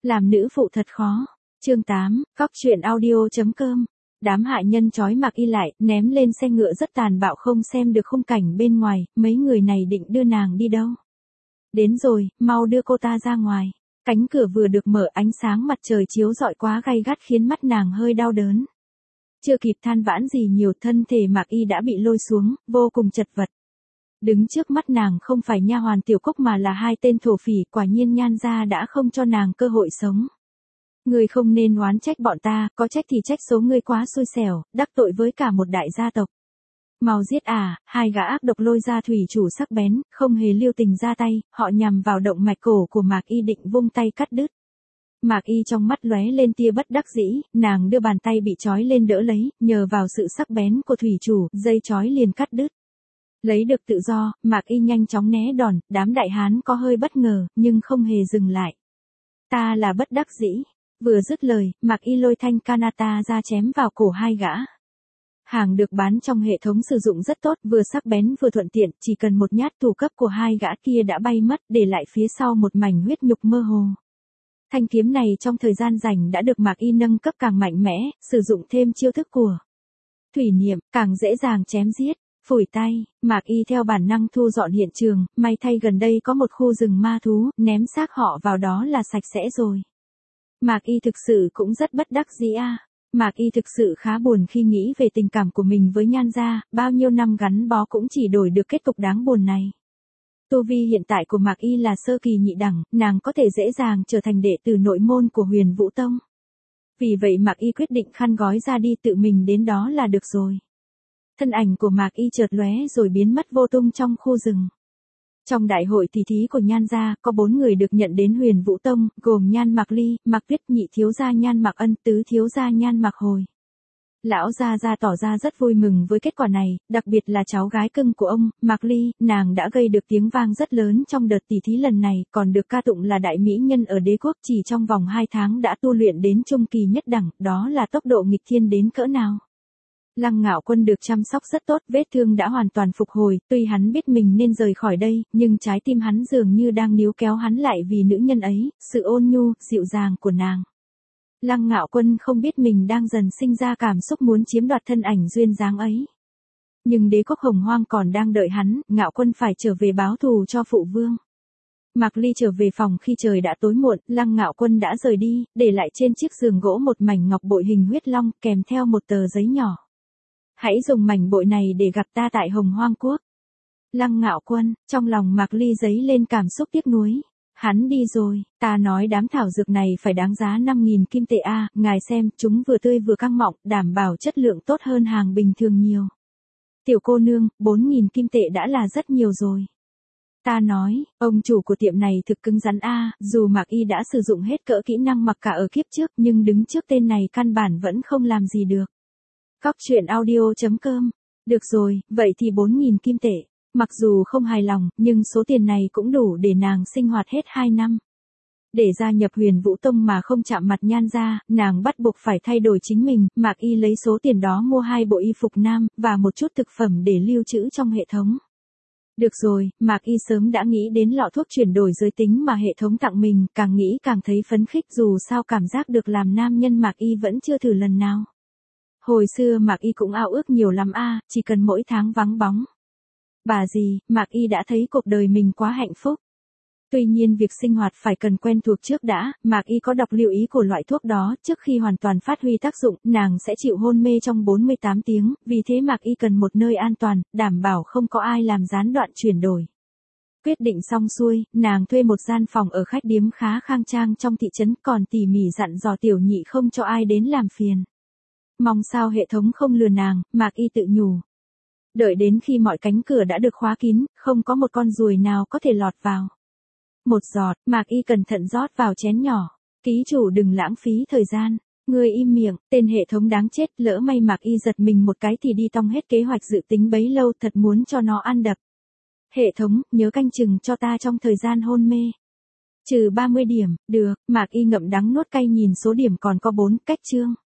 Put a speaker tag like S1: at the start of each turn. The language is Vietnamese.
S1: Làm nữ phụ thật khó. Chương 8, cóc truyện audio.com. Đám hại nhân trói Mạc Y lại, ném lên xe ngựa rất tàn bạo, không xem được khung cảnh bên ngoài, mấy người này định đưa nàng đi đâu. Đến rồi, mau đưa cô ta ra ngoài. Cánh cửa vừa được mở, ánh sáng mặt trời chiếu rọi quá gay gắt khiến mắt nàng hơi đau đớn. Chưa kịp than vãn gì nhiều, thân thể Mạc Y đã bị lôi xuống, vô cùng chật vật. Đứng trước mắt nàng không phải nha hoàn Tiểu Cúc mà là hai tên thổ phỉ, quả nhiên Nhan gia đã không cho nàng cơ hội sống. Ngươi không nên oán trách bọn ta, có trách thì trách số ngươi quá xui xẻo, đắc tội với cả một đại gia tộc. Mau giết à, hai gã ác độc lôi ra thủy chủ sắc bén, không hề lưu tình ra tay, họ nhằm vào động mạch cổ của Mạc Y định vung tay cắt đứt. Mạc Y trong mắt lóe lên tia bất đắc dĩ, nàng đưa bàn tay bị trói lên đỡ lấy, nhờ vào sự sắc bén của thủy chủ, dây trói liền cắt đứt. Lấy được tự do, Mạc Y nhanh chóng né đòn, đám đại hán có hơi bất ngờ, nhưng không hề dừng lại. Ta là bất đắc dĩ. Vừa dứt lời, Mạc Y lôi thanh kanata ra chém vào cổ hai gã. Hàng được bán trong hệ thống sử dụng rất tốt, vừa sắc bén vừa thuận tiện, chỉ cần một nhát thủ cấp của hai gã kia đã bay mất, để lại phía sau một mảnh huyết nhục mơ hồ. Thanh kiếm này trong thời gian rảnh đã được Mạc Y nâng cấp càng mạnh mẽ, sử dụng thêm chiêu thức của thủy niệm, càng dễ dàng chém giết. Phủi tay, Mạc Y theo bản năng thu dọn hiện trường, may thay gần đây có một khu rừng ma thú, ném xác họ vào đó là sạch sẽ rồi. Mạc Y thực sự cũng rất bất đắc dĩ a. Mạc Y thực sự khá buồn khi nghĩ về tình cảm của mình với Nhan gia, bao nhiêu năm gắn bó cũng chỉ đổi được kết cục đáng buồn này. Tu vi hiện tại của Mạc Y là sơ kỳ nhị đẳng, nàng có thể dễ dàng trở thành đệ tử nội môn của Huyền Vũ Tông. Vì vậy Mạc Y quyết định khăn gói ra đi, tự mình đến đó là được rồi. Thân ảnh của Mạc Y chợt lóe rồi biến mất vô tung trong khu rừng. Trong đại hội tỷ thí của Nhan gia, có 4 người được nhận đến Huyền Vũ Tông, gồm Nhan Mạc Ly, Mạc Tuyết, nhị thiếu gia Nhan Mạc Ân, tứ thiếu gia Nhan Mạc Hồi. Lão gia gia tỏ ra rất vui mừng với kết quả này, đặc biệt là cháu gái cưng của ông, Mạc Ly, nàng đã gây được tiếng vang rất lớn trong đợt tỷ thí lần này, còn được ca tụng là đại mỹ nhân ở đế quốc, chỉ trong vòng 2 tháng đã tu luyện đến trung kỳ nhất đẳng, đó là tốc độ nghịch thiên đến cỡ nào. Lăng Ngạo Quân được chăm sóc rất tốt, vết thương đã hoàn toàn phục hồi, tuy hắn biết mình nên rời khỏi đây, nhưng trái tim hắn dường như đang níu kéo hắn lại vì nữ nhân ấy, sự ôn nhu, dịu dàng của nàng. Lăng Ngạo Quân không biết mình đang dần sinh ra cảm xúc muốn chiếm đoạt thân ảnh duyên dáng ấy. Nhưng đế quốc Hồng Hoang còn đang đợi hắn, Ngạo Quân phải trở về báo thù cho phụ vương. Mạc Ly trở về phòng khi trời đã tối muộn, Lăng Ngạo Quân đã rời đi, để lại trên chiếc giường gỗ một mảnh ngọc bội hình huyết long kèm theo một tờ giấy nhỏ. Hãy dùng mảnh bội này để gặp ta tại Hồng Hoang Quốc. Lăng Ngạo Quân, trong lòng Mạc Ly dấy lên cảm xúc tiếc nuối. Hắn đi rồi, ta nói đám thảo dược này phải đáng giá 5.000 kim tệ a, ngài xem, chúng vừa tươi vừa căng mọng, đảm bảo chất lượng tốt hơn hàng bình thường nhiều. Tiểu cô nương, 4.000 kim tệ đã là rất nhiều rồi. Ta nói, ông chủ của tiệm này thực cứng rắn a, dù Mạc Y đã sử dụng hết cỡ kỹ năng mặc cả ở kiếp trước, nhưng đứng trước tên này căn bản vẫn không làm gì được. cóc truyện audio.com. Được rồi, vậy thì 4.000 kim tệ. Mặc dù không hài lòng, nhưng số tiền này cũng đủ để nàng sinh hoạt hết 2 năm. Để gia nhập Huyền Vũ Tông mà không chạm mặt Nhan gia, nàng bắt buộc phải thay đổi chính mình. Mạc Y lấy số tiền đó mua 2 bộ y phục nam, và một chút thực phẩm để lưu trữ trong hệ thống. Được rồi, Mạc Y sớm đã nghĩ đến lọ thuốc chuyển đổi giới tính mà hệ thống tặng mình, càng nghĩ càng thấy phấn khích, dù sao cảm giác được làm nam nhân Mạc Y vẫn chưa thử lần nào. Hồi xưa Mạc Y cũng ao ước nhiều lắm a, chỉ cần mỗi tháng vắng bóng. Bà gì, Mạc Y đã thấy cuộc đời mình quá hạnh phúc. Tuy nhiên việc sinh hoạt phải cần quen thuộc trước đã, Mạc Y có đọc lưu ý của loại thuốc đó, trước khi hoàn toàn phát huy tác dụng, nàng sẽ chịu hôn mê trong 48 tiếng, vì thế Mạc Y cần một nơi an toàn, đảm bảo không có ai làm gián đoạn chuyển đổi. Quyết định xong xuôi, nàng thuê một gian phòng ở khách điếm khá khang trang trong thị trấn, còn tỉ mỉ dặn dò tiểu nhị không cho ai đến làm phiền. Mong sao hệ thống không lừa nàng, Mạc Y tự nhủ. Đợi đến khi mọi cánh cửa đã được khóa kín, không có một con ruồi nào có thể lọt vào. Một giọt, Mạc Y cẩn thận rót vào chén nhỏ. Ký chủ đừng lãng phí thời gian. Ngươi im miệng, tên hệ thống đáng chết, lỡ may Mạc Y giật mình một cái thì đi tong hết kế hoạch dự tính bấy lâu, thật muốn cho nó ăn đập. Hệ thống, nhớ canh chừng cho ta trong thời gian hôn mê. Trừ 30 điểm, được, Mạc Y ngậm đắng nuốt cay nhìn số điểm còn có 4, cách chương.